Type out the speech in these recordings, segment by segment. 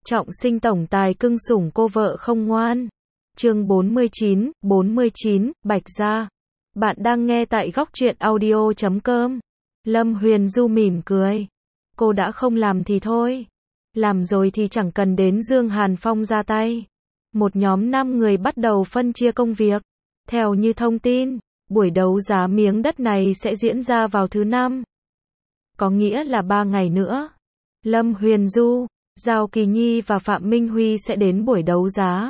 Trọng sinh tổng tài cưng sủng cô vợ không ngoan. Chương 49, Bạch Gia. Bạn đang nghe tại góc truyện audio.com. Lâm Huyền Du mỉm cười. Cô đã không làm thì thôi. Làm rồi thì chẳng cần đến Dương Hàn Phong ra tay. Một nhóm 5 người bắt đầu phân chia công việc. Theo như thông tin, buổi đấu giá miếng đất này sẽ diễn ra vào thứ 5. Có nghĩa là 3 ngày nữa. Lâm Huyền Du, Giao Kỳ Nhi và Phạm Minh Huy sẽ đến buổi đấu giá.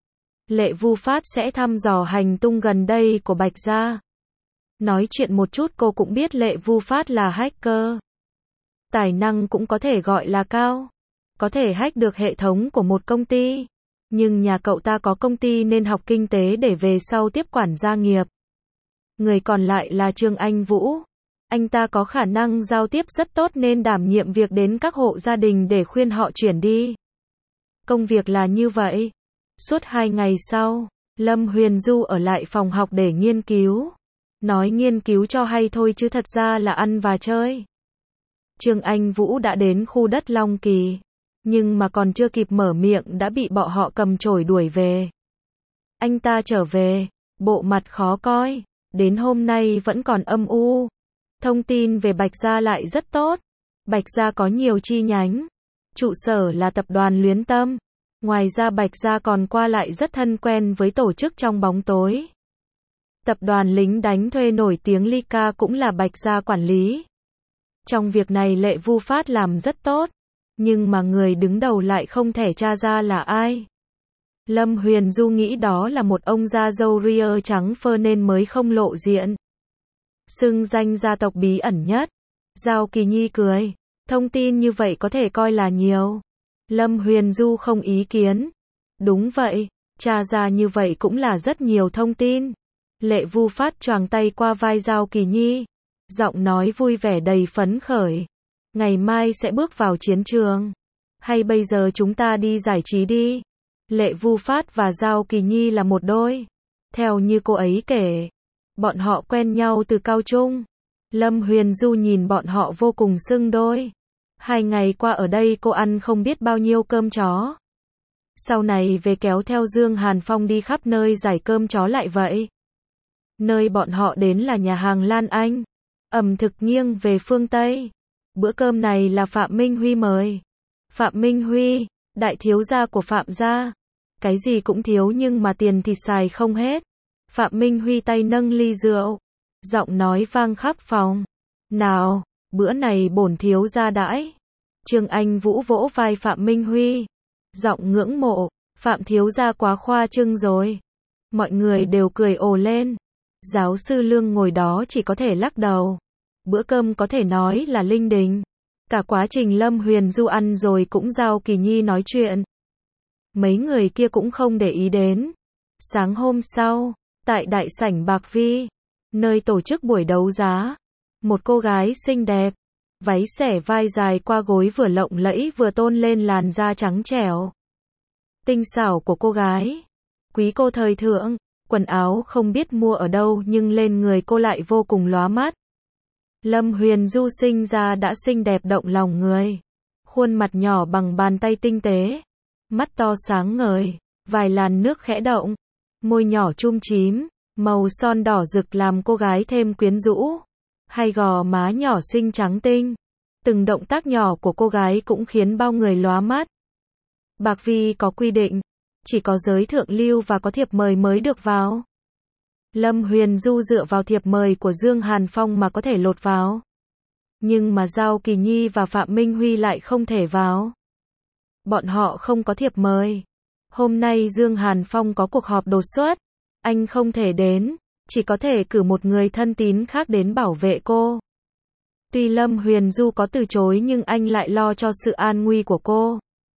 Lệ Vu Phát sẽ thăm dò hành tung gần đây của Bạch Gia. Nói chuyện một chút cô cũng biết Lệ Vu Phát là hacker. Tài năng cũng có thể gọi là cao. Có thể hack được hệ thống của một công ty. Nhưng nhà cậu ta có công ty nên học kinh tế để về sau tiếp quản gia nghiệp. Người còn lại là Trương Anh Vũ. Anh ta có khả năng giao tiếp rất tốt nên đảm nhiệm việc đến các hộ gia đình để khuyên họ chuyển đi. Công việc là như vậy. Suốt 2 ngày sau, Lâm Huyền Du ở lại phòng học để nghiên cứu. Nói nghiên cứu cho hay thôi chứ thật ra là ăn và chơi. Trương Anh Vũ đã đến khu đất Long Kỳ. Nhưng mà còn chưa kịp mở miệng đã bị bọn họ cầm chổi đuổi về. Anh ta trở về, bộ mặt khó coi. Đến hôm nay vẫn còn âm u. Thông tin về Bạch Gia lại rất tốt. Bạch Gia có nhiều chi nhánh. Trụ sở là tập đoàn Luyến Tâm. Ngoài ra Bạch Gia còn qua lại rất thân quen với tổ chức trong bóng tối. Tập đoàn lính đánh thuê nổi tiếng Ly-Ca cũng là Bạch Gia quản lý. Trong việc này Lệ Vu Phát làm rất tốt. Nhưng mà người đứng đầu lại không thể tra ra là ai. Lâm Huyền Du nghĩ đó là một ông da râu ria trắng phơ nên mới không lộ diện. Xưng danh gia tộc bí ẩn nhất. Giao Kỳ Nhi cười. Thông tin như vậy có thể coi là nhiều. Lâm Huyền Du không ý kiến. Đúng vậy, tra ra như vậy cũng là rất nhiều thông tin. Lệ Vu Phát choàng tay qua vai Giao Kỳ Nhi. Giọng nói vui vẻ đầy phấn khởi. Ngày mai sẽ bước vào chiến trường. Hay bây giờ chúng ta đi giải trí đi. Lệ Vu Phát và Giao Kỳ Nhi là một đôi. Theo như cô ấy kể, bọn họ quen nhau từ cao trung. Lâm Huyền Du nhìn bọn họ vô cùng xưng đôi. 2 ngày qua ở đây cô ăn không biết bao nhiêu cơm chó. Sau này về kéo theo Dương Hàn Phong đi khắp nơi giải cơm chó lại vậy. Nơi bọn họ đến là nhà hàng Lan Anh. Ẩm thực nghiêng về phương Tây. Bữa cơm này là Phạm Minh Huy mời. Phạm Minh Huy, đại thiếu gia của Phạm gia. Cái gì cũng thiếu nhưng mà tiền thì xài không hết. Phạm Minh Huy tay nâng ly rượu. Giọng nói vang khắp phòng. Nào, bữa này bổn thiếu gia đãi. Trương Anh Vũ vỗ vai Phạm Minh Huy. Giọng ngưỡng mộ. Phạm thiếu gia quá khoa trương rồi. Mọi người đều cười ồ lên. Giáo sư Lương ngồi đó chỉ có thể lắc đầu. Bữa cơm có thể nói là linh đình. Cả quá trình Lâm Huyền Du ăn rồi cũng Giao Kỳ Nhi nói chuyện. Mấy người kia cũng không để ý đến. Sáng hôm sau, tại đại sảnh Bạc Vi, nơi tổ chức buổi đấu giá, một cô gái xinh đẹp, váy xẻ vai dài qua gối vừa lộng lẫy vừa tôn lên làn da trắng trẻo. Tinh xảo của cô gái, quý cô thời thượng, quần áo không biết mua ở đâu nhưng lên người cô lại vô cùng lóa mắt. Lâm Huyền Du sinh ra đã xinh đẹp động lòng người. Khuôn mặt nhỏ bằng bàn tay tinh tế. Mắt to sáng ngời, vài làn nước khẽ động. Môi nhỏ chum chím, màu son đỏ rực làm cô gái thêm quyến rũ. Hai gò má nhỏ xinh trắng tinh. Từng động tác nhỏ của cô gái cũng khiến bao người lóa mắt. Bạc Vi có quy định, chỉ có giới thượng lưu và có thiệp mời mới được vào. Lâm Huyền Du dựa vào thiệp mời của Dương Hàn Phong mà có thể lột vào. Nhưng mà Giao Kỳ Nhi và Phạm Minh Huy lại không thể vào. Bọn họ không có thiệp mời. Hôm nay Dương Hàn Phong có cuộc họp đột xuất. Anh không thể đến, chỉ có thể cử một người thân tín khác đến bảo vệ cô. Tuy Lâm Huyền Du có từ chối nhưng anh lại lo cho sự an nguy của cô.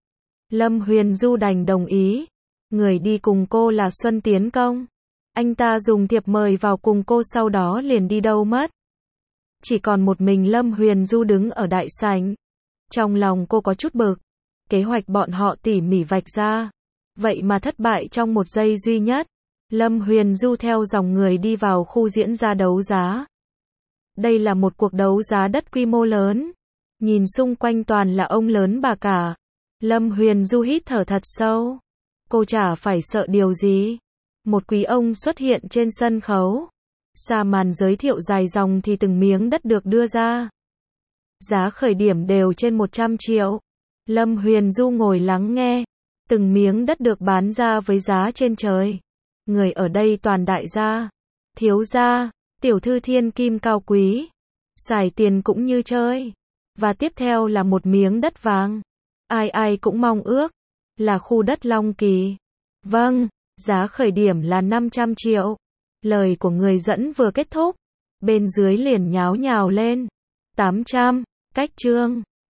Lâm Huyền Du đành đồng ý. Người đi cùng cô là Xuân Tiến Công. Anh ta dùng thiệp mời vào cùng cô sau đó liền đi đâu mất. Chỉ còn một mình Lâm Huyền Du đứng ở đại sảnh. Trong lòng cô có chút bực. Kế hoạch bọn họ tỉ mỉ vạch ra. Vậy mà thất bại trong một giây duy nhất. Lâm Huyền Du theo dòng người đi vào khu diễn ra đấu giá. Đây là một cuộc đấu giá đất quy mô lớn. Nhìn xung quanh toàn là ông lớn bà cả. Lâm Huyền Du hít thở thật sâu. Cô chả phải sợ điều gì. Một quý ông xuất hiện trên sân khấu. Xa màn giới thiệu dài dòng thì từng miếng đất được đưa ra. Giá khởi điểm đều trên 100 triệu. Lâm Huyền Du ngồi lắng nghe. Từng miếng đất được bán ra với giá trên trời. Người ở đây toàn đại gia, thiếu gia, tiểu thư thiên kim cao quý. Xài tiền cũng như chơi. Và tiếp theo là một miếng đất vàng. Ai ai cũng mong ước. Là khu đất Long Kỳ. Vâng, giá khởi điểm là 500 triệu. Lời của người dẫn vừa kết thúc. Bên dưới liền nháo nhào lên. 800, cách chương.